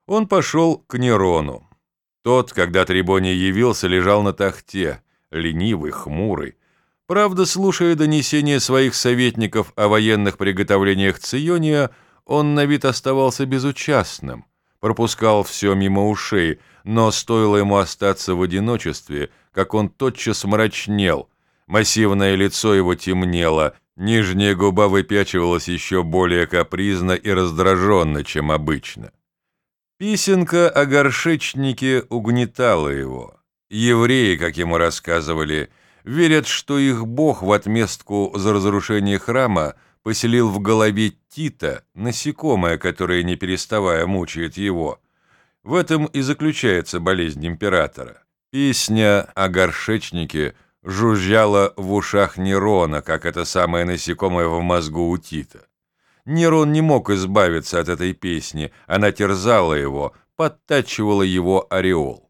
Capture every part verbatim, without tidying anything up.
Он пошел к Нерону. Тот, когда Трибоний явился, лежал на тахте, ленивый, хмурый. Правда, слушая донесения своих советников о военных приготовлениях Циония, он на вид оставался безучастным, пропускал все мимо ушей, но стоило ему остаться в одиночестве, как он тотчас мрачнел, массивное лицо его темнело, нижняя губа выпячивалась еще более капризно и раздраженно, чем обычно. Песенка о горшечнике угнетала его. Евреи, как ему рассказывали, верят, что их Бог в отместку за разрушение храма поселил в голове Тита насекомое, которое, не переставая, мучает его. В этом и заключается болезнь императора. Песня о горшечнике жужжала в ушах Нерона, как это самое насекомое в мозгу у Тита. Нерон не мог избавиться от этой песни, она терзала его, подтачивала его ореол.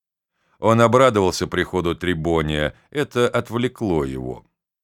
Он обрадовался приходу Трибония, это отвлекло его.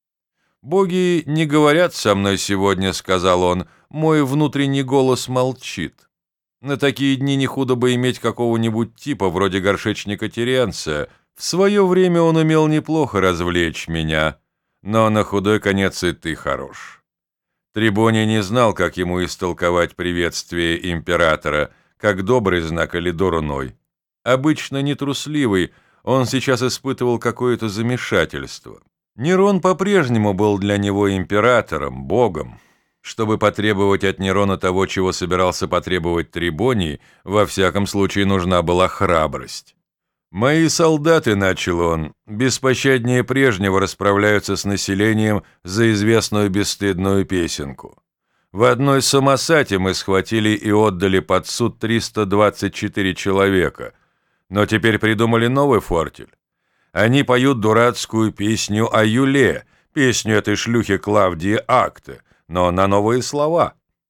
«Боги не говорят со мной сегодня», — сказал он, — «мой внутренний голос молчит. На такие дни не худо бы иметь какого-нибудь типа вроде горшечника Теренция. В свое время он умел неплохо развлечь меня, но на худой конец и ты хорош». Трибоний не знал, как ему истолковать приветствие императора, как добрый знак или дурной. Обычно нетрусливый, он сейчас испытывал какое-то замешательство. Нерон по-прежнему был для него императором, богом. Чтобы потребовать от Нерона того, чего собирался потребовать Трибоний, во всяком случае нужна была храбрость. «Мои солдаты», — начал он, — «беспощаднее прежнего расправляются с населением за известную бесстыдную песенку. В одной Самосате мы схватили и отдали под суд триста двадцать четыре человека, но теперь придумали новый фортель. Они поют дурацкую песню о Юле, песню этой шлюхи Клавдии Акты, но на новые слова».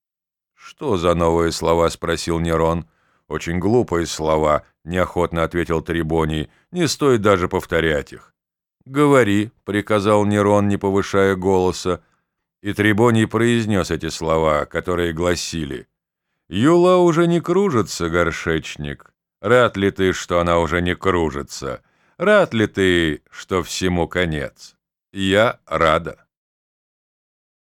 «Что за новые слова?» — спросил Нерон. «Очень глупые слова», — неохотно ответил Трибоний, — «не стоит даже повторять их». «Говори», — приказал Нерон, не повышая голоса, и Трибоний произнес эти слова, которые гласили: «Юла уже не кружится, горшечник. Рад ли ты, что она уже не кружится? Рад ли ты, что всему конец? Я рада».